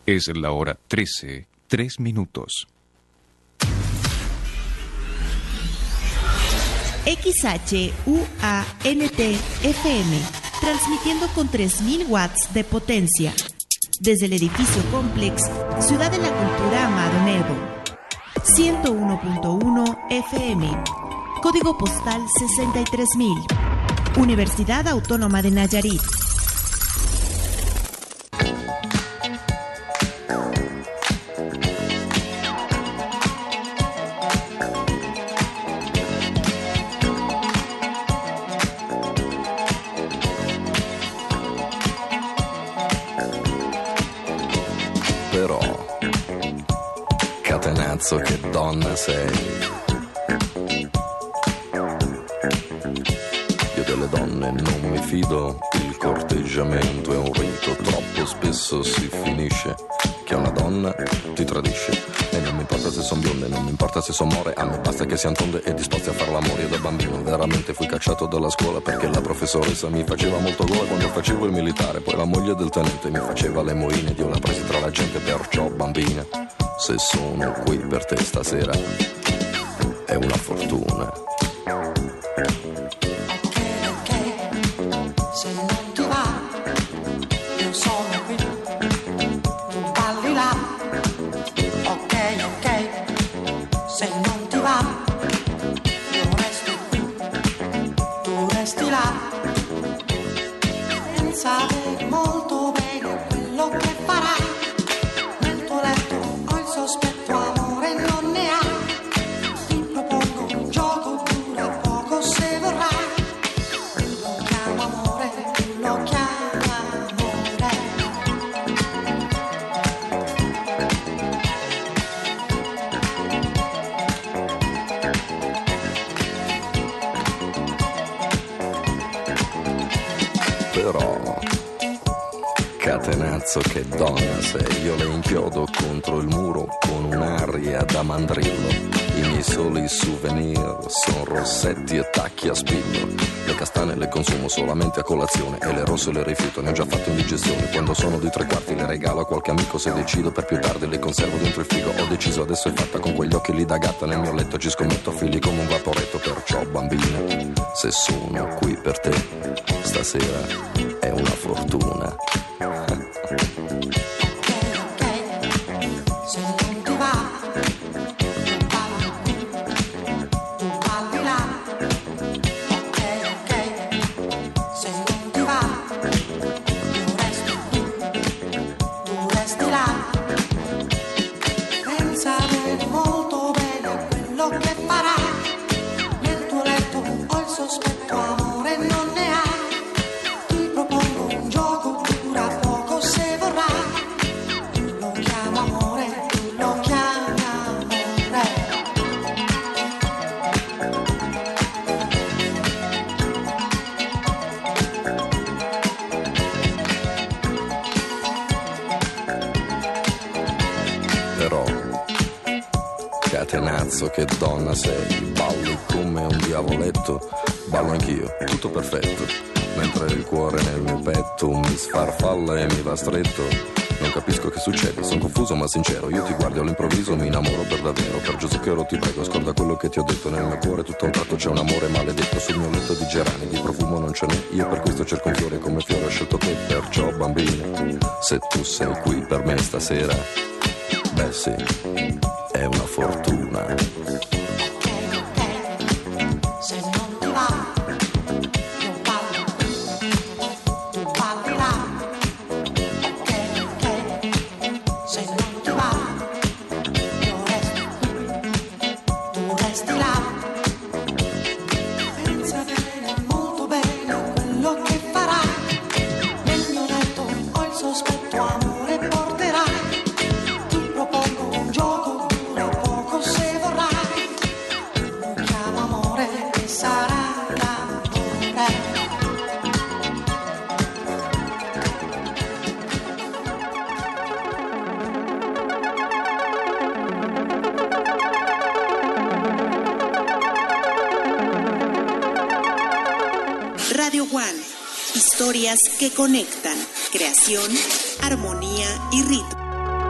Es la hora 13, 3 minutos. XHUANT-FM, transmitiendo con 3000 watts de potencia. Desde el edificio Complex, Ciudad de la Cultura Amado Nervo. 101.1 FM. Código postal 63000. Universidad Autónoma de Nayarit. Però, catenazzo, che donna sei. Io delle donne non mi fido, il corteggiamento è un rito, troppo spesso si finisce che una donna ti tradisce. E non mi importa se son bionde, non mi importa se son more, a me basta che siano tonde e disposti a far l'amore. Io da bambino veramente fui cacciato dalla scuola perché la professoressa mi faceva molto gola quando facevo il militare. Poi la moglie del tenente mi faceva le moine ed io la presi tra la gente, perciò bambina, se sono qui per te stasera è una fortuna. Se non ti va, io sono qui, tu balli là. Ok, se non ti va, io resto qui, tu resti là. Pensate molto bene a quello che farai, nel tuo letto ho il sospetto, amore non ne hai. Ti propongo un gioco, dura poco se vorrai. Però, catenazzo, che donna sei. Io le inchiodo contro il muro con un'aria da mandrillo. I miei soli souvenir son rossetti e tacchi a spillo. Le castane le consumo solamente a colazione e le rosse le rifiuto, ne ho già fatto indigestione. Quando sono di 3/4 le regalo a qualche amico, se decido per più tardi le conservo dentro il frigo. Ho deciso, adesso è fatta, con quegli occhi lì da gatta nel mio letto ci scommetto figli come un vaporetto. Perciò bambina, se sono qui per te stasera è una fortuna. Se non ti va, tu balli qui, tu balli là. Ok, se non ti va, io resto qui, tu resti là. Pensa bene, molto bene a quello che farai, nel tuo letto ho il sospetto, amore non ne hai. Ti propongo un gioco, dura poco se vorrai. Tu lo chiami amore, tu lo chiami amore. Però, catenazzo, che donna sei. Balli come un diavoletto, ballo anch'io, tutto perfetto. Mentre il cuore nel mio petto mi sfarfalla e mi va stretto. Non capisco che succede, sono confuso ma sincero. Io ti guardo all'improvviso, mi innamoro per davvero. Per Gesù che oro ti prego, scorda quello che ti ho detto. Nel mio cuore tutto a un tratto c'è un amore maledetto. Sul mio letto di gerani, di profumo non ce n'è. Io per questo cerco un fiore, come fiore ho scelto te. Perciò bambina, se tu sei qui per me stasera, beh sì, è una fortuna. Se non ti va, io ballo qui, tu balli là. Ok, se non ti va, io resto qui, tu resti là. Pensa bene, molto bene a quello che farai, nel mio letto ho il sospetto, amore porterai. Ti propongo un gioco, dura poco se vorrai. Lo chiamo amore e sarà l'amore. Radio One, historias que conectan, creación, armonía y ritmo.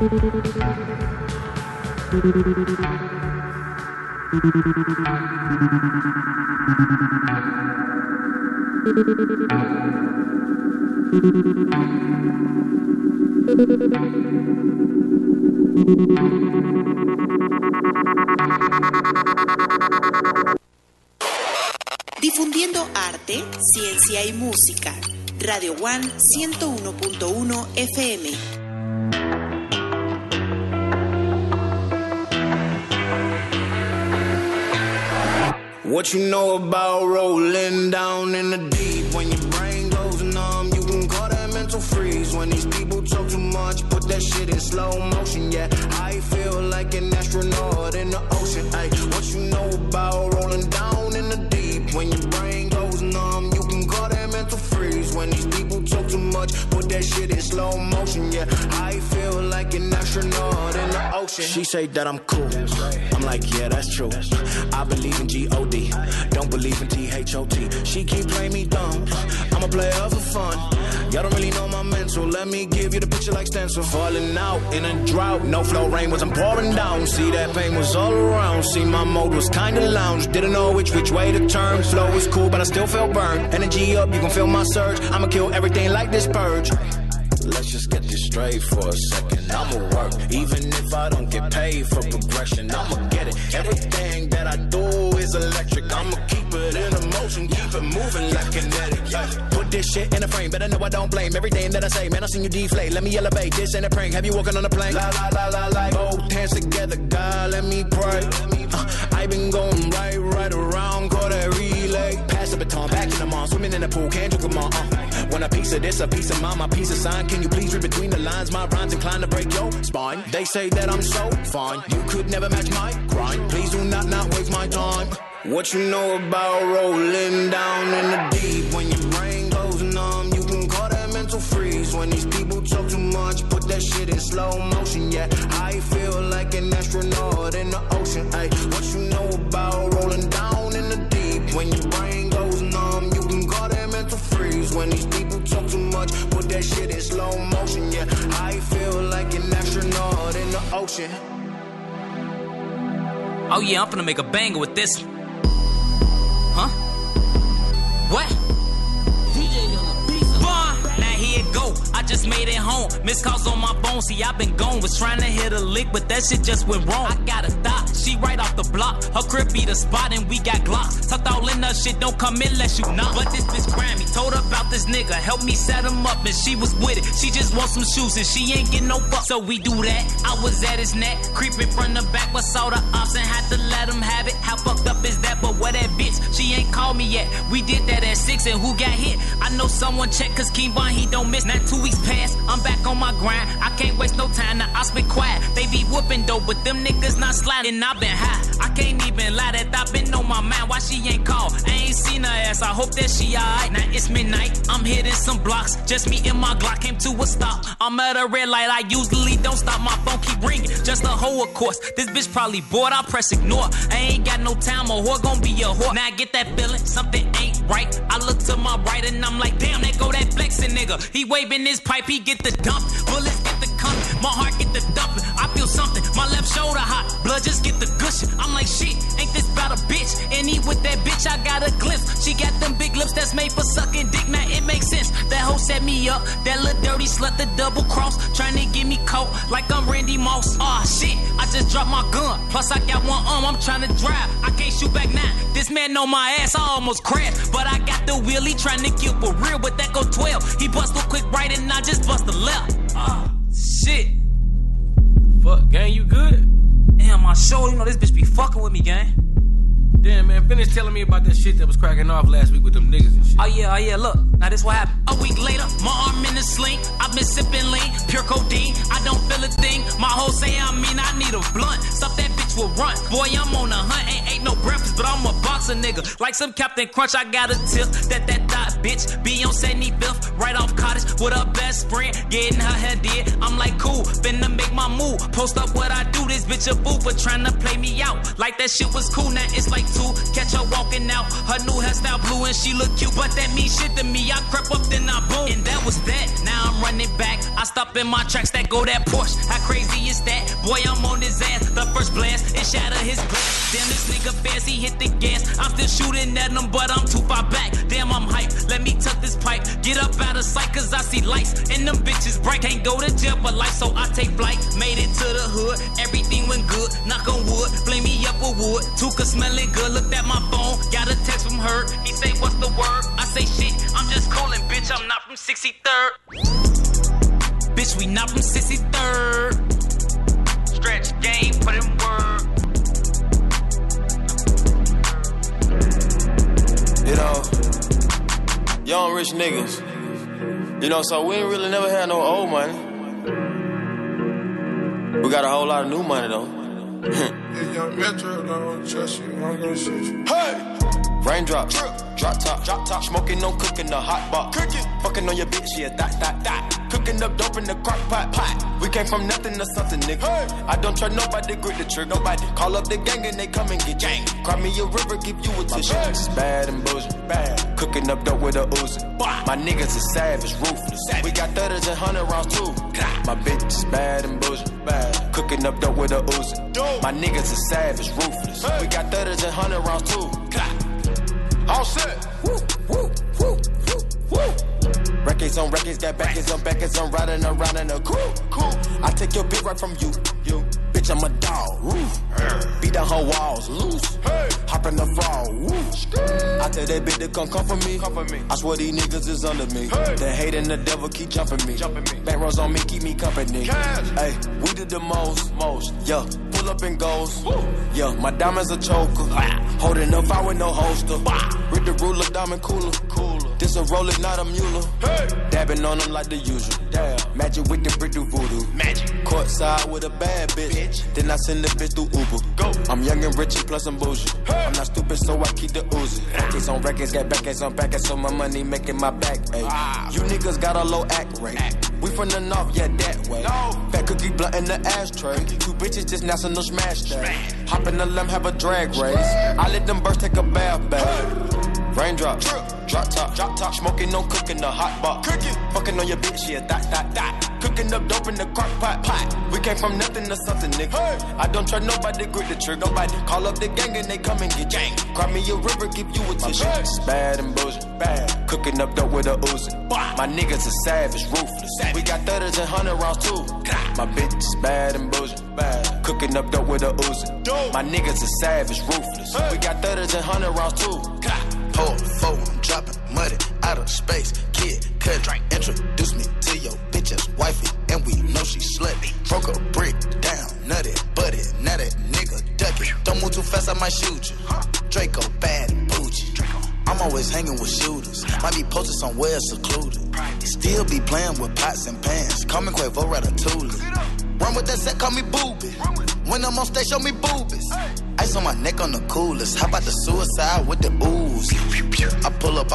Difundiendo arte, ciencia y música. Radio One 101.1 FM. What you know about rolling down in the deep? When your brain goes numb, you can call that mental freeze. When these people talk too much, put that shit in slow motion. Yeah, I feel like an astronaut in the ocean. Ay, what you know about rolling down in the deep? When your brain goes numb, you can call that mental freeze. When these people talk too much, put that shit in slow motion. Yeah, I feel like an astronaut in the ocean. She say that I'm cool. I'm like, yeah, that's true. I believe in G-O-D, don't believe in T-H-O-T. She keep playing me dumb, I'm a player for fun. Y'all don't really know my mental, let me give you the picture like stencil. Falling out in a drought, no flow rain was I'm pouring down. See that pain was all around, see my mode was kinda lounge. Didn't know which way to turn, flow was cool but I still feel burned. Energy up, you can feel my surge, I'ma kill everything like this purge. Let's just get this straight for a second. I'ma work, even if I don't get paid for progression. I'ma get it. Everything that I do is electric. I'ma keep it in motion, keep it moving like kinetic. Yeah. Put this shit in a frame, better know I don't blame everything that I say. Man, I seen you deflate. Let me elevate. This ain't a prank. Have you walking on a plane? La la la la la. Both hands together, God, let me pray. I been going right around, call that relay. Pass the baton, back in the mall, swimming in the pool, can't drink them all. Want a piece of this, a piece of mine, my piece of sign. Can you please read between the lines? My rhymes inclined to break your spine. They say that I'm so fine, you could never match my grind. Please do not waste my time. What you know about rolling down in the deep? When your brain goes numb, you can call that mental freeze. When these people talk too much, put that shit in slow motion. Yeah, I feel like an astronaut in the ocean. Ay, what you know about rolling down in the deep? When your brain goes numb, you can call that mental freeze. When these people talk too much, put that shit in slow motion. Yeah, I feel like an astronaut in the ocean. Oh yeah, I'm finna make a banger with this. Huh? What? Now here it go, I just made it home. Missed calls on my phone, see I been gone. Was trying to hit a lick, but that shit just went wrong. I got a thought, she right off the block. Her crib be the spot and we got Glocks. Tucked all in her shit, don't come in unless you knock. But this bitch Grammy told her about this nigga, help me set him up and she was with it. She just wants some shoes and she ain't get no fuck. So we do that, I was at his neck, creeping from the back, but saw the ops and had to let him have it. How fucked up is that, but where that bitch? She ain't called me yet. We did that at 6 and who got hit? I know someone checked cause King Von, he don't miss. Now 2 weeks past, I'm back on my grind. I can't waste no time, now I been quiet. They be whooping though, but them niggas not sliding. I been high, I can't even lie that I been on my mind. Why she ain't called? I ain't seen her ass, I hope that she alright. Now it's midnight, I'm hitting some blocks. Just me and my Glock came to a stop. I'm at a red light, I usually don't stop. My phone keep ringing, just a hoe of course. This bitch probably bored, I'll press ignore. I ain't got no time, a whore gon' be a whore. Now I get that feeling, something ain't right. I look to my right and I'm like, damn, there go that flexing nigga. He waving his pipe, he get the dump. Bullets get the coming, my heart get the dumping. I feel something, my left shoulder hot. Blood just get the gushing. I'm like, shit, ain't this about a bitch? And he with that bitch, I got a glimpse. She got them big lips that's made for sucking dick. Now it makes sense. That hoe set me up, that little dirty slut, the double cross. Trying to get me caught like I'm Randy Moss. Aw, shit, I just dropped my gun. Plus I got one arm, I'm trying to drive. I can't shoot back now. This man know my ass, I almost crashed. But I got the wheelie trying to kill for real, but that go 12. He bust a quick right and I just bust the left. Shit. Fuck, gang, you good? Damn, my show, you know this bitch be fucking with me, gang. Damn, man, finish telling me about that shit that was cracking off last week with them niggas and shit. Oh yeah, look. Now this what happened. A week later, my arm in a sling. I've been sipping lean, pure codeine. I don't feel a thing. My hoe say I need a blunt. Stuff that bitch will run. Boy, I'm on a hunt. Ain't no breakfast, but I'm a boxer nigga. Like some Captain Crunch, I got a tip that thought bitch be on 75th, right off Cottage with her best friend, getting her hair did. I'm like, cool, finna make my move. Post up what I do, this bitch a fool for trying to play me out. Like that shit was cool, now it's like two. Catch her walking out, her new hairstyle blue and she look cute, but that means shit to me. I crept up, then I boom, and that was that. Now I'm running back, I stop in my tracks, that go that Porsche. How crazy is that? Boy, I'm on his ass. The first blast, it shatter his glass. Damn, this nigga fast, he hit the gas. I'm still shooting at him, but I'm too far back. Damn, I'm hyped, let me tuck this pipe. Get up out of sight, cause I see lights. And them bitches bright, can't go to jail for life, so I take flight. Made it to the hood, everything went good. Knock on wood, flame me up with wood. Tuka smelling good, looked at my phone. Got a text from her, he say, what's the word? I say, shit, I'm just coolin', bitch, I'm not from 63rd. Bitch, we not from 63rd. Stretch game, put in work. You know, young rich niggas. You know, so we ain't really never had no old money. We got a whole lot of new money though. Young Metro don't trust you, I'm gonna shoot you. Hey! Raindrop, drop top, smoking, no cooking, the hot box. Cooking, fucking on your bitch, yeah, that. Cooking up dope in the crock pot. We came from nothing to something, nigga. Hey. I don't try nobody, grip the trick, nobody. Call up the gang and they come and get gang. Cry me a river, give you a tissue. My bitch is bad and bullshit, bad. Cooking up dope with a Uzi. My niggas is savage, ruthless. We got 30s and 100 rounds too. My bitch is bad and bullshit, bad. Cooking up dope with a Uzi. My niggas is savage, ruthless. We got 30s and 100 rounds too. All set. Woo, woo, woo, woo, woo. Records on records, got backers on backers. I'm riding around in a cool. I take your bitch right from you. Bitch, I'm a dog. Woo. Beat down her walls, loose. Hey. Hop in the fall. Woo. I tell that bitch to come for me. I swear these niggas is under me. Hey. The hate and the devil keep jumping me. Back rows on me, keep me company. Hey, we did the most. Yeah. Pull up and goes. Woo. Yeah, my diamonds a choker. Holding up, I with no holster. Read the ruler, diamond cooler. This a roller, not a mule. Hey. Dabbing on them like the usual. Damn. Magic with the brick do voodoo. Magic. Courtside with a bad bitch. Then I send the bitch through Uber. Go. I'm young and rich and plus I'm bougie. Hey. I'm not stupid, so I keep the Uzi. Records on records, got backers on backers, so my money making my back. You niggas got a low act rate. We from the north, yeah, that way. No. Fat cookie blunt in the ashtray. Two bitches just national smash that. Hop in the limb, have a drag race. I let them birds take a bath. Raindrop, drop top, smoking, no cooking, the hot box. Cooking, fucking on your bitch, yeah, that. Cooking up dope in the crock pot. We came from nothing to something, nigga. Hey. I don't try nobody, grip the trick, nobody. Call up the gang and they come and get gang. Cry me a river, give you a tissue. My bitch is bad and bullshit, bad. Cooking up dope with a Uzi. My niggas is savage, ruthless. We got 30s and 100 rounds too. My bitch is bad and bullshit, bad. Cooking up dope with a Uzi. My niggas is savage, ruthless. We got 30s and 100 rounds too. Hold phone, dropping money out of space. Kid, cut it, introduce me to your bitch's wifey, and we know she slutty. Broke a brick down, nutty, buddy, now that nigga duck it. Don't move too fast, I might shoot you. Draco bad and bougie. I'm always hanging with shooters. Might be posted somewhere secluded. Still be playing with pots and pans. Call me Quavo Ratatouille. Run with that set, call me Booby. When I'm on stage, show me boobies. Ice on my neck on the coolest. How about the suicide with the ooze? I pull up,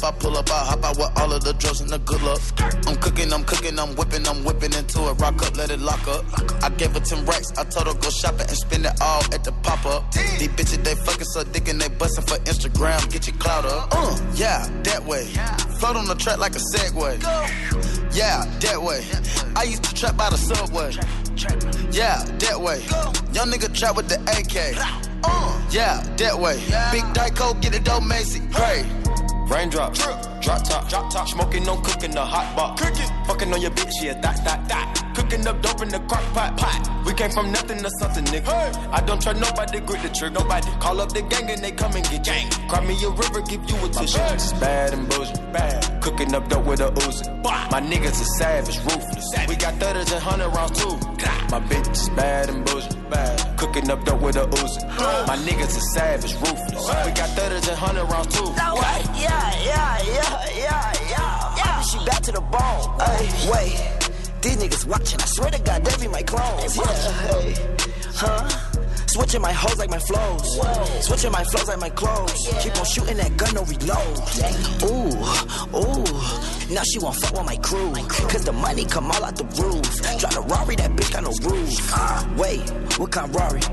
I hop out with all of the drugs and the good luck. I'm cooking, I'm whipping into it. Rock up, let it lock up. I gave her 10 racks, I told her go shopping and spend it all at the pop-up. These bitches, they fucking so dick and they bustin' for Instagram. Get your clout up. Yeah, that way. Float on the track like a Segway. Yeah, that way. I used to trap by the subway. Yeah, that way. Young nigga trap with the AK. Yeah, that way. Big Dyco, get it dope, Macy. Hey. Raindrop, drop top, smoking, no cooking, the hot box. Cooking, fucking on your bitch, yeah, that. Cooking up dope in the crock pot. We came from nothing to something, nigga. Hey. I don't try nobody, grip the trick, nobody. Call up the gang and they come and get gang. Cry me a river, give you a tissue. My bitch is bad and bullshit, bad. Cooking up dope with a Uzi. My niggas is savage, ruthless. We got 30s and 100 rounds too. My bitch is bad and bullshit, bad. Cooking up dope with a Uzi. My niggas is savage, ruthless. We got 30s and 100 rounds too. Yeah. She back to the bone. Ay, wait, these niggas watching. I swear to God, they be my clones. Yeah, hey, Switching my hoes like my flows. Switching my flows like my clothes. Keep on shooting that gun, no reload. Ooh. Now she won't fuck with my crew. Cause the money come all out the roof. Drive a Rari, that bitch got no roof. Wait, what kind of Rari?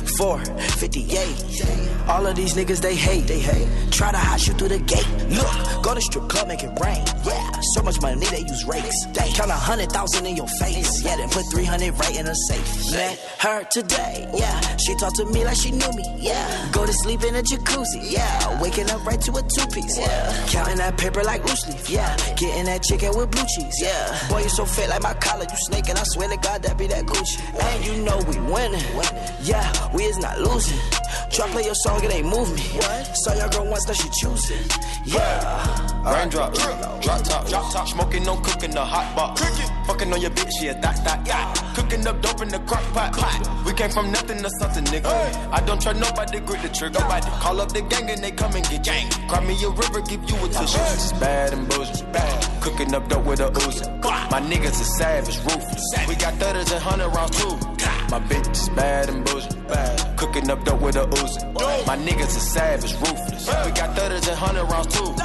458. All of these niggas, they hate. Try to hot shoot through the gate. Look, go to strip club, make it rain. Yeah, so much money, they use rakes. They count 100,000 in your face. Yeah, then put 300 right in a safe. Met her today. Yeah, she talked to me like she knew me. Yeah, go to sleep in a jacuzzi. Yeah, waking up right to a two-piece. Yeah, counting that paper like loose leaf. Yeah, getting that chicken with blue cheese. Yeah, boy, you so fit like my collar. You snaking, I swear to God, that be that Gucci. And you know we winning. Yeah, we is not losing. Try play your song, it ain't move me. Saw your girl once, now she choosing. Yeah. Raindrop, drop top, smoking, no cooking, the hot box. Fucking on your bitch, yeah, that. Cooking up dope in the crock pot. We came from nothing to something, nigga. I don't try nobody, grip the trigger. Nobody call up the gang and they come and get gang. Cry me a river, give you a tissue. It's bad and bullshit. Cooking up dope with a Uzi. My niggas are savage, ruthless. We got 30s and 100 rounds too. My bitch is bad and bullshit. Cooking up dope with a Uzi. My niggas are savage, ruthless. We got 30s and 100 rounds too.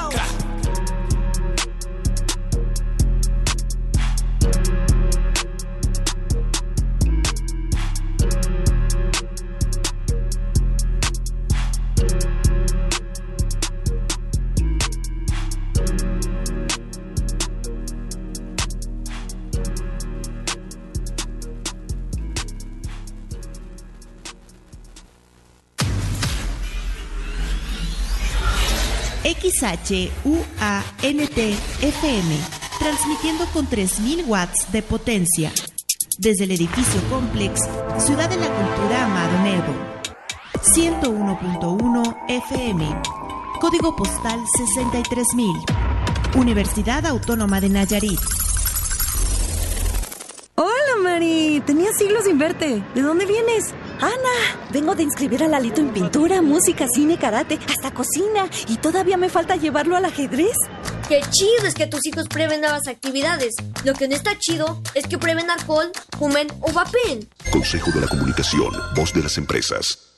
XHUANT-FM, transmitiendo con 3000 watts de potencia. Desde el edificio Complex, Ciudad de la Cultura Amado Nervo. 101.1 FM. Código postal 63000. Universidad Autónoma de Nayarit. Hola, Mari. Tenía siglos sin verte. ¿De dónde vienes? Ana, vengo de inscribir a Lalito en pintura, música, cine, karate, hasta cocina. Y todavía me falta llevarlo al ajedrez. Qué chido es que tus hijos prueben nuevas actividades. Lo que no está chido es que prueben alcohol, fumen o vapen. Consejo de la Comunicación, voz de las empresas.